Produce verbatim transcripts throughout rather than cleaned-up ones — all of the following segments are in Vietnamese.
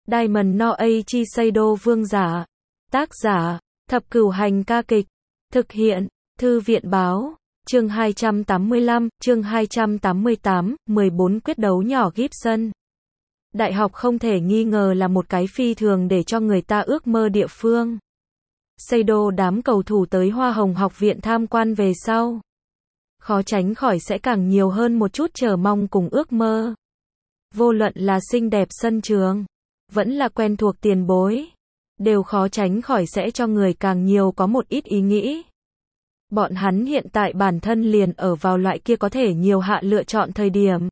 Diamond no Eiichi Seido Vương giả. Tác giả, Thập Cửu Hành ca kịch. Thực hiện, Thư viện báo. Chương hai trăm tám mươi lăm, chương hai trăm tám mươi tám, mười bốn quyết đấu nhỏ Gibson. Đại học không thể nghi ngờ là một cái phi thường để cho người ta ước mơ địa phương. Seido đám cầu thủ tới Hoa Hồng học viện tham quan về sau, khó tránh khỏi sẽ càng nhiều hơn một chút chờ mong cùng ước mơ. Vô luận là xinh đẹp sân trường, vẫn là quen thuộc tiền bối, đều khó tránh khỏi sẽ cho người càng nhiều có một ít ý nghĩ. Bọn hắn hiện tại bản thân liền ở vào loại kia có thể nhiều hạ lựa chọn thời điểm.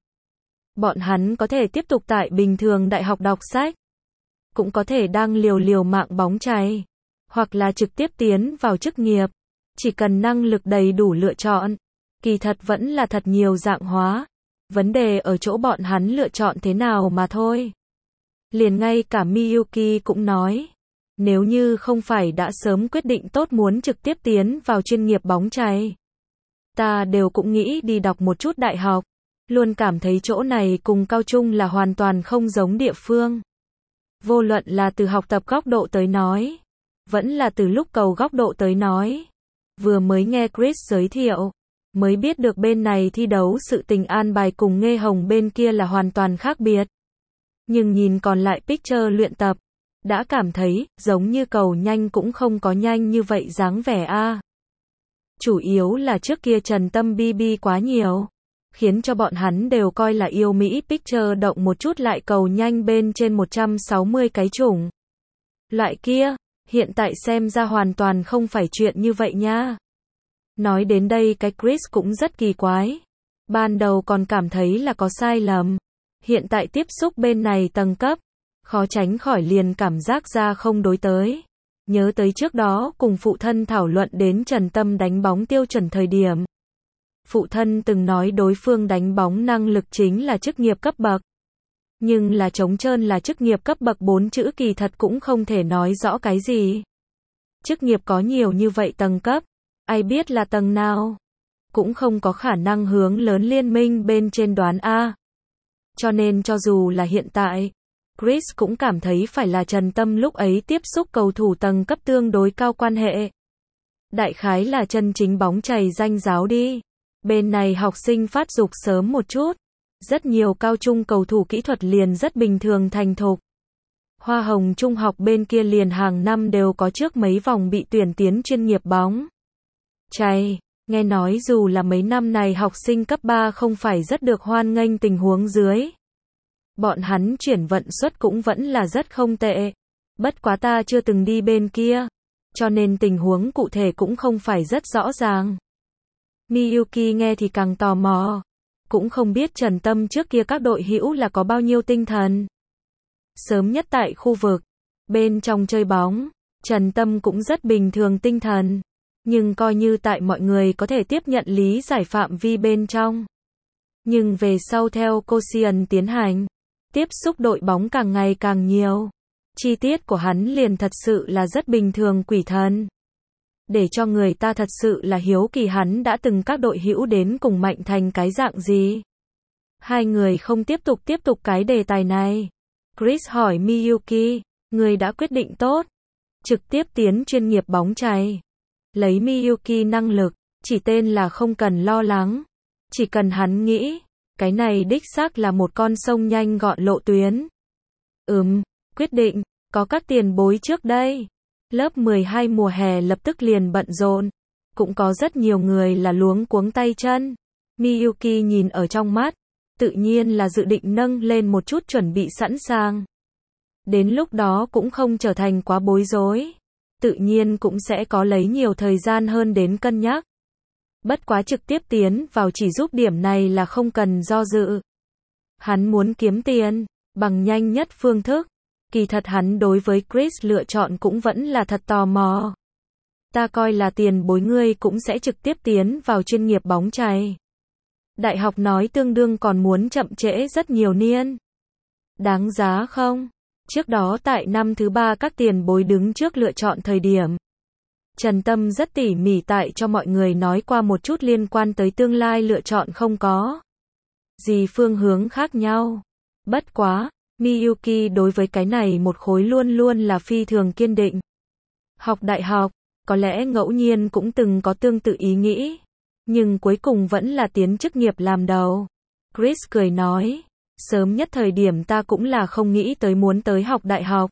Bọn hắn có thể tiếp tục tại bình thường đại học đọc sách, cũng có thể đang liều liều mạng bóng chày, hoặc là trực tiếp tiến vào chức nghiệp. Chỉ cần năng lực đầy đủ lựa chọn, kỳ thật vẫn là thật nhiều dạng hóa. Vấn đề ở chỗ bọn hắn lựa chọn thế nào mà thôi. Liền ngay cả Miyuki cũng nói, nếu như không phải đã sớm quyết định tốt muốn trực tiếp tiến vào chuyên nghiệp bóng chày, ta đều cũng nghĩ đi đọc một chút đại học. Luôn cảm thấy chỗ này cùng cao trung là hoàn toàn không giống địa phương. Vô luận là từ học tập góc độ tới nói, vẫn là từ lúc cầu góc độ tới nói. Vừa mới nghe Chris giới thiệu, mới biết được bên này thi đấu sự tình an bài cùng Nghê Hồng bên kia là hoàn toàn khác biệt. Nhưng nhìn còn lại picture luyện tập, đã cảm thấy, giống như cầu nhanh cũng không có nhanh như vậy dáng vẻ a. Chủ yếu là trước kia Trần Tâm bi bi quá nhiều, khiến cho bọn hắn đều coi là yêu Mỹ picture động một chút lại cầu nhanh bên trên một trăm sáu mươi cái chủng. Loại kia, hiện tại xem ra hoàn toàn không phải chuyện như vậy nha. Nói đến đây cái Chris cũng rất kỳ quái. Ban đầu còn cảm thấy là có sai lầm. Hiện tại tiếp xúc bên này tầng cấp, khó tránh khỏi liền cảm giác ra không đối tới. Nhớ tới trước đó cùng phụ thân thảo luận đến Trần Tâm đánh bóng tiêu chuẩn thời điểm. Phụ thân từng nói đối phương đánh bóng năng lực chính là chức nghiệp cấp bậc. Nhưng là trống trơn là chức nghiệp cấp bậc bốn chữ kỳ thật cũng không thể nói rõ cái gì. Chức nghiệp có nhiều như vậy tầng cấp, ai biết là tầng nào. Cũng không có khả năng hướng lớn liên minh bên trên đoán A. Cho nên cho dù là hiện tại, Chris cũng cảm thấy phải là Trần Tâm lúc ấy tiếp xúc cầu thủ tầng cấp tương đối cao quan hệ. Đại khái là chân chính bóng chày danh giáo đi. Bên này học sinh phát dục sớm một chút. Rất nhiều cao trung cầu thủ kỹ thuật liền rất bình thường thành thục. Hoa Hồng trung học bên kia liền hàng năm đều có trước mấy vòng bị tuyển tiến chuyên nghiệp bóng chày. Nghe nói dù là mấy năm này học sinh cấp ba không phải rất được hoan nghênh tình huống dưới. Bọn hắn chuyển vận suất cũng vẫn là rất không tệ. Bất quá ta chưa từng đi bên kia, cho nên tình huống cụ thể cũng không phải rất rõ ràng. Miyuki nghe thì càng tò mò. Cũng không biết Trần Tâm trước kia các đội hữu là có bao nhiêu tinh thần. Sớm nhất tại khu vực bên trong chơi bóng, Trần Tâm cũng rất bình thường tinh thần. Nhưng coi như tại mọi người có thể tiếp nhận lý giải phạm vi bên trong. Nhưng về sau theo Cosian tiến hành, tiếp xúc đội bóng càng ngày càng nhiều. Chi tiết của hắn liền thật sự là rất bình thường quỷ thần. Để cho người ta thật sự là hiếu kỳ hắn đã từng các đội hữu đến cùng mạnh thành cái dạng gì. Hai người không tiếp tục tiếp tục cái đề tài này. Chris hỏi Miyuki, người đã quyết định tốt, trực tiếp tiến chuyên nghiệp bóng chày. Lấy Miyuki năng lực, chỉ tên là không cần lo lắng. Chỉ cần hắn nghĩ, cái này đích xác là một con sông nhanh gọn lộ tuyến. Ừm, quyết định, có các tiền bối trước đây. Lớp mười hai mùa hè lập tức liền bận rộn. Cũng có rất nhiều người là luống cuống tay chân. Miyuki nhìn ở trong mắt, tự nhiên là dự định nâng lên một chút chuẩn bị sẵn sàng. Đến lúc đó cũng không trở thành quá bối rối. Tự nhiên cũng sẽ có lấy nhiều thời gian hơn đến cân nhắc. Bất quá trực tiếp tiến vào chỉ giúp điểm này là không cần do dự. Hắn muốn kiếm tiền, bằng nhanh nhất phương thức. Kỳ thật hắn đối với Chris lựa chọn cũng vẫn là thật tò mò. Ta coi là tiền bối ngươi cũng sẽ trực tiếp tiến vào chuyên nghiệp bóng chày. Đại học nói tương đương còn muốn chậm trễ rất nhiều niên. Đáng giá không? Trước đó tại năm thứ ba các tiền bối đứng trước lựa chọn thời điểm. Trần Tâm rất tỉ mỉ tại cho mọi người nói qua một chút liên quan tới tương lai lựa chọn không có gì phương hướng khác nhau. Bất quá, Miyuki đối với cái này một khối luôn luôn là phi thường kiên định. Học đại học, có lẽ ngẫu nhiên cũng từng có tương tự ý nghĩ, nhưng cuối cùng vẫn là tiến chức nghiệp làm đầu. Chris cười nói, sớm nhất thời điểm ta cũng là không nghĩ tới muốn tới học đại học.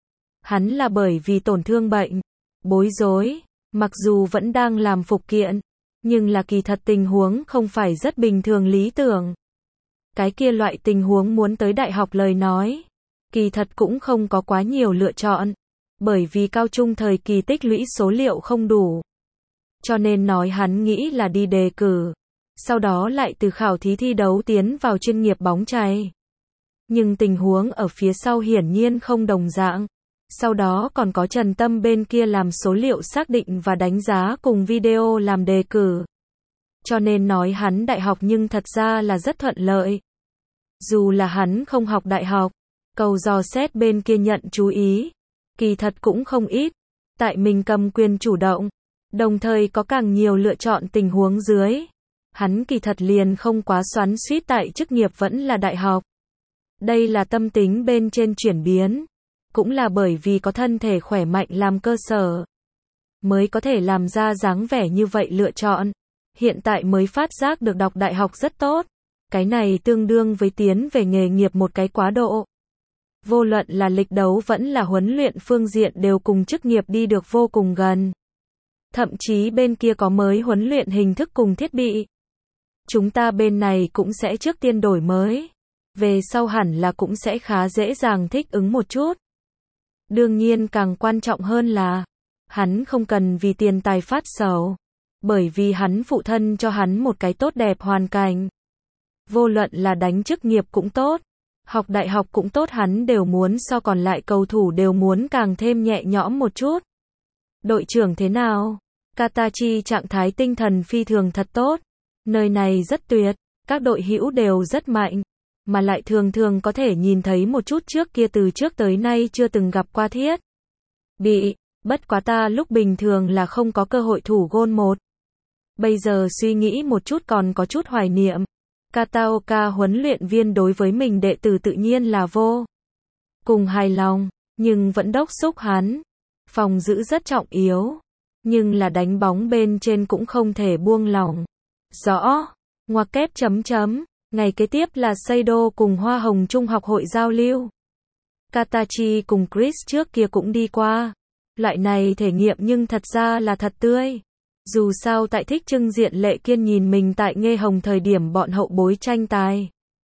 Hắn là bởi vì tổn thương bệnh, bối rối, mặc dù vẫn đang làm phục kiện, nhưng là kỳ thật tình huống không phải rất bình thường lý tưởng. Cái kia loại tình huống muốn tới đại học lời nói, kỳ thật cũng không có quá nhiều lựa chọn, bởi vì cao trung thời kỳ tích lũy số liệu không đủ. Cho nên nói hắn nghĩ là đi đề cử, sau đó lại từ khảo thí thi đấu tiến vào chuyên nghiệp bóng chày. Nhưng tình huống ở phía sau hiển nhiên không đồng dạng. Sau đó còn có Trần Tâm bên kia làm số liệu xác định và đánh giá cùng video làm đề cử. Cho nên nói hắn đại học nhưng thật ra là rất thuận lợi. Dù là hắn không học đại học, cầu dò xét bên kia nhận chú ý, kỳ thật cũng không ít. Tại mình cầm quyền chủ động, đồng thời có càng nhiều lựa chọn tình huống dưới. Hắn kỳ thật liền không quá xoắn xuýt tại chức nghiệp vẫn là đại học. Đây là tâm tính bên trên chuyển biến. Cũng là bởi vì có thân thể khỏe mạnh làm cơ sở, mới có thể làm ra dáng vẻ như vậy lựa chọn. Hiện tại mới phát giác được đọc đại học rất tốt. Cái này tương đương với tiến về nghề nghiệp một cái quá độ. Vô luận là lịch đấu vẫn là huấn luyện phương diện đều cùng chức nghiệp đi được vô cùng gần. Thậm chí bên kia có mới huấn luyện hình thức cùng thiết bị. Chúng ta bên này cũng sẽ trước tiên đổi mới. Về sau hẳn là cũng sẽ khá dễ dàng thích ứng một chút. Đương nhiên càng quan trọng hơn là, hắn không cần vì tiền tài phát sầu, bởi vì hắn phụ thân cho hắn một cái tốt đẹp hoàn cảnh. Vô luận là đánh chức nghiệp cũng tốt, học đại học cũng tốt, hắn đều muốn so còn lại cầu thủ đều muốn càng thêm nhẹ nhõm một chút. Đội trưởng thế nào? Katachi trạng thái tinh thần phi thường thật tốt. Nơi này rất tuyệt, các đội hữu đều rất mạnh. Mà lại thường thường có thể nhìn thấy một chút trước kia từ trước tới nay chưa từng gặp qua thiết bị, bất quá ta lúc bình thường là không có cơ hội thủ gôn một. Bây giờ suy nghĩ một chút còn có chút hoài niệm. Kataoka huấn luyện viên đối với mình đệ tử tự nhiên là vô cùng hài lòng, nhưng vẫn đốc xúc hắn. Phòng giữ rất trọng yếu, nhưng là đánh bóng bên trên cũng không thể buông lỏng. Rõ, ngoặc kép chấm chấm. Ngày kế tiếp là Seido cùng Hoa Hồng Trung học hội giao lưu. Katachi cùng Chris trước kia cũng đi qua. Loại này thể nghiệm nhưng thật ra là thật tươi. Dù sao tại thích trưng diện Lệ Kiên nhìn mình tại Nghê Hồng thời điểm bọn hậu bối tranh tài.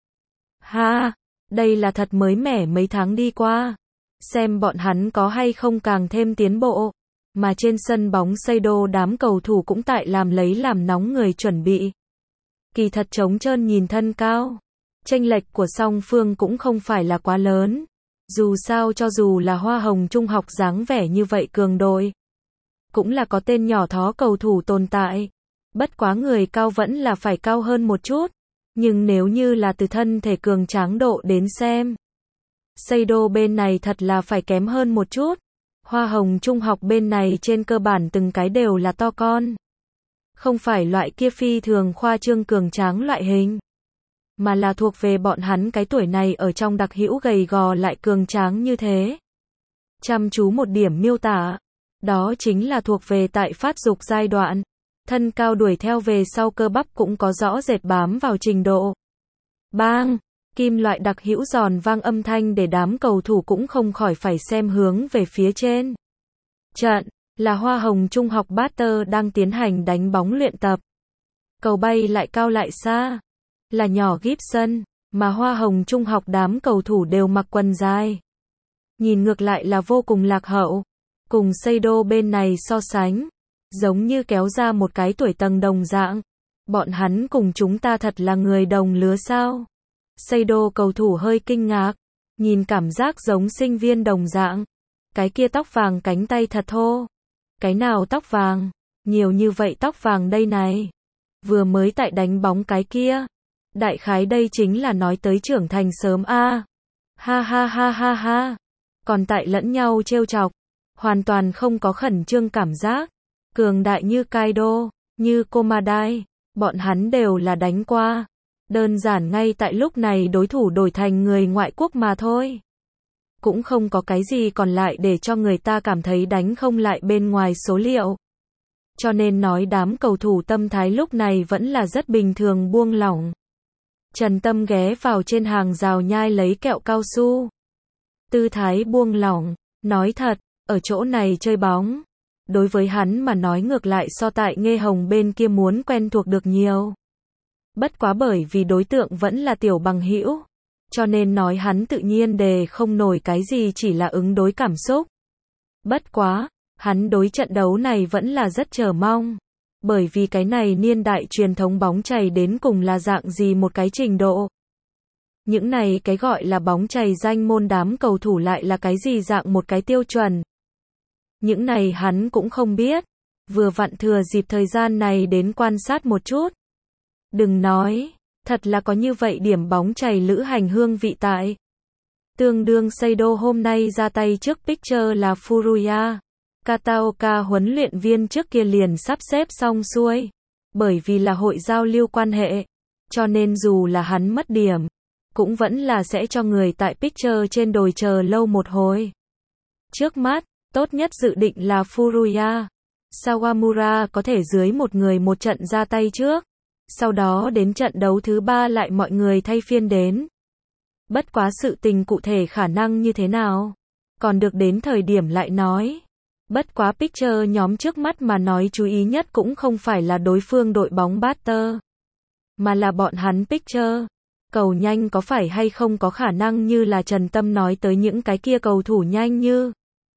Ha, đây là thật mới mẻ mấy tháng đi qua. Xem bọn hắn có hay không càng thêm tiến bộ. Mà trên sân bóng Seido đám cầu thủ cũng tại làm lấy làm nóng người chuẩn bị. Kỳ thật trống trơn nhìn thân cao. Chênh lệch của song phương cũng không phải là quá lớn. Dù sao cho dù là Hoa Hồng Trung học dáng vẻ như vậy cường đội, cũng là có tên nhỏ thó cầu thủ tồn tại. Bất quá người cao vẫn là phải cao hơn một chút. Nhưng nếu như là từ thân thể cường tráng độ đến xem, Seido bên này thật là phải kém hơn một chút. Hoa Hồng Trung học bên này trên cơ bản từng cái đều là to con. Không phải loại kia phi thường khoa trương cường tráng loại hình, mà là thuộc về bọn hắn cái tuổi này ở trong đặc hữu gầy gò lại cường tráng như thế. Chăm chú một điểm miêu tả, đó chính là thuộc về tại phát dục giai đoạn, thân cao đuổi theo về sau cơ bắp cũng có rõ rệt bám vào trình độ. Bang, kim loại đặc hữu giòn vang âm thanh để đám cầu thủ cũng không khỏi phải xem hướng về phía trên. Trận là Hoa Hồng Trung học Batter đang tiến hành đánh bóng luyện tập. Cầu bay lại cao lại xa. Là nhỏ Gibson, mà Hoa Hồng Trung học đám cầu thủ đều mặc quần dài. Nhìn ngược lại là vô cùng lạc hậu. Cùng Seido bên này so sánh, giống như kéo ra một cái tuổi tầng đồng dạng. Bọn hắn cùng chúng ta thật là người đồng lứa sao? Seido cầu thủ hơi kinh ngạc, nhìn cảm giác giống sinh viên đồng dạng. Cái kia tóc vàng cánh tay thật thô. Cái nào tóc vàng? Nhiều như vậy tóc vàng đây này. Vừa mới tại đánh bóng cái kia. Đại khái đây chính là nói tới trưởng thành sớm a. Ha ha ha ha ha. Còn tại lẫn nhau trêu chọc. Hoàn toàn không có khẩn trương cảm giác. Cường đại như Kaido, như Komadai. Bọn hắn đều là đánh qua. Đơn giản ngay tại lúc này đối thủ đổi thành người ngoại quốc mà thôi. Cũng không có cái gì còn lại để cho người ta cảm thấy đánh không lại bên ngoài số liệu. Cho nên nói đám cầu thủ tâm thái lúc này vẫn là rất bình thường buông lỏng. Trần Tâm ghé vào trên hàng rào nhai lấy kẹo cao su. Tư thái buông lỏng, nói thật, ở chỗ này chơi bóng. Đối với hắn mà nói ngược lại so tại Nghê Hồng bên kia muốn quen thuộc được nhiều. Bất quá bởi vì đối tượng vẫn là tiểu bằng hữu, cho nên nói hắn tự nhiên đề không nổi cái gì, chỉ là ứng đối cảm xúc. Bất quá, hắn đối trận đấu này vẫn là rất chờ mong. Bởi vì cái này niên đại truyền thống bóng chày đến cùng là dạng gì một cái trình độ. Những này cái gọi là bóng chày danh môn đám cầu thủ lại là cái gì dạng một cái tiêu chuẩn. Những này hắn cũng không biết. Vừa vặn thừa dịp thời gian này đến quan sát một chút. Đừng nói, thật là có như vậy điểm bóng chày lữ hành hương vị tại. Tương đương Seido hôm nay ra tay trước picture là Furuya. Kataoka huấn luyện viên trước kia liền sắp xếp xong xuôi. Bởi vì là hội giao lưu quan hệ. Cho nên dù là hắn mất điểm, cũng vẫn là sẽ cho người tại picture trên đồi chờ lâu một hồi. Trước mắt, tốt nhất dự định là Furuya. Sawamura có thể dưới một người một trận ra tay trước. Sau đó đến trận đấu thứ ba lại mọi người thay phiên đến. Bất quá sự tình cụ thể khả năng như thế nào, còn được đến thời điểm lại nói. Bất quá picture nhóm trước mắt mà nói chú ý nhất cũng không phải là đối phương đội bóng Butter, mà là bọn hắn picture. Cầu nhanh có phải hay không có khả năng như là Trần Tâm nói tới những cái kia cầu thủ nhanh như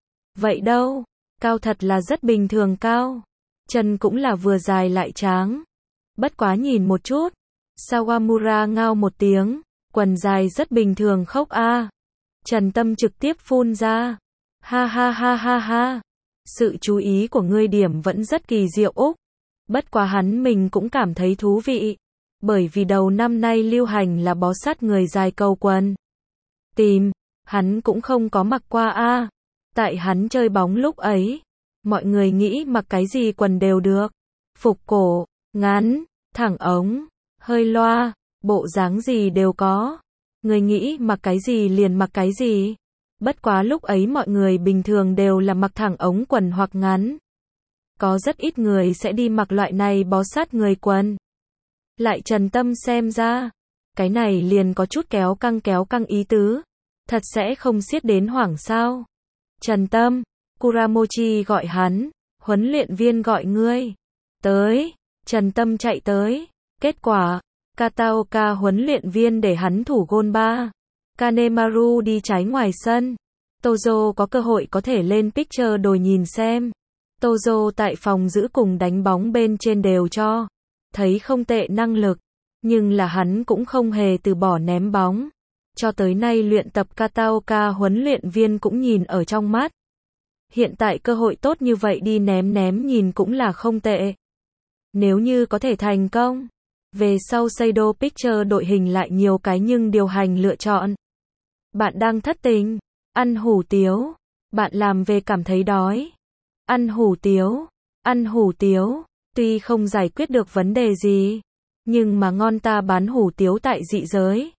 vậy đâu. Cao thật là rất bình thường cao. Chân cũng là vừa dài lại tráng. Bất quá nhìn một chút. Sawamura ngao một tiếng. Quần dài rất bình thường khốc a. Trần Tâm trực tiếp phun ra. Ha ha ha ha ha. Sự chú ý của ngươi điểm vẫn rất kỳ diệu Úc. Bất quá hắn mình cũng cảm thấy thú vị. Bởi vì đầu năm nay lưu hành là bó sát người dài cầu quần. Tìm, hắn cũng không có mặc qua a. Tại hắn chơi bóng lúc ấy, mọi người nghĩ mặc cái gì quần đều được. Phục cổ, ngắn, thẳng ống, hơi loa, bộ dáng gì đều có. Người nghĩ mặc cái gì liền mặc cái gì. Bất quá lúc ấy mọi người bình thường đều là mặc thẳng ống quần hoặc ngắn. Có rất ít người sẽ đi mặc loại này bó sát người quần. Lại Trần Tâm xem ra, cái này liền có chút kéo căng kéo căng ý tứ. Thật sẽ không xiết đến hoảng sao. Trần Tâm, Kuramochi gọi hắn, huấn luyện viên gọi ngươi. Tới, Trần Tâm chạy tới. Kết quả, Kataoka huấn luyện viên để hắn thủ gôn ba. Kanemaru đi trái ngoài sân. Tozo có cơ hội có thể lên picture đồi nhìn xem. Tozo tại phòng giữ cùng đánh bóng bên trên đều cho thấy không tệ năng lực, nhưng là hắn cũng không hề từ bỏ ném bóng. Cho tới nay luyện tập Kataoka huấn luyện viên cũng nhìn ở trong mắt. Hiện tại cơ hội tốt như vậy đi ném ném nhìn cũng là không tệ. Nếu như có thể thành công, về sau Seido Picture đội hình lại nhiều cái nhưng điều hành lựa chọn. Bạn đang thất tình, ăn hủ tiếu, bạn làm về cảm thấy đói. Ăn hủ tiếu, ăn hủ tiếu, tuy không giải quyết được vấn đề gì, nhưng mà ngon ta bán hủ tiếu tại dị giới.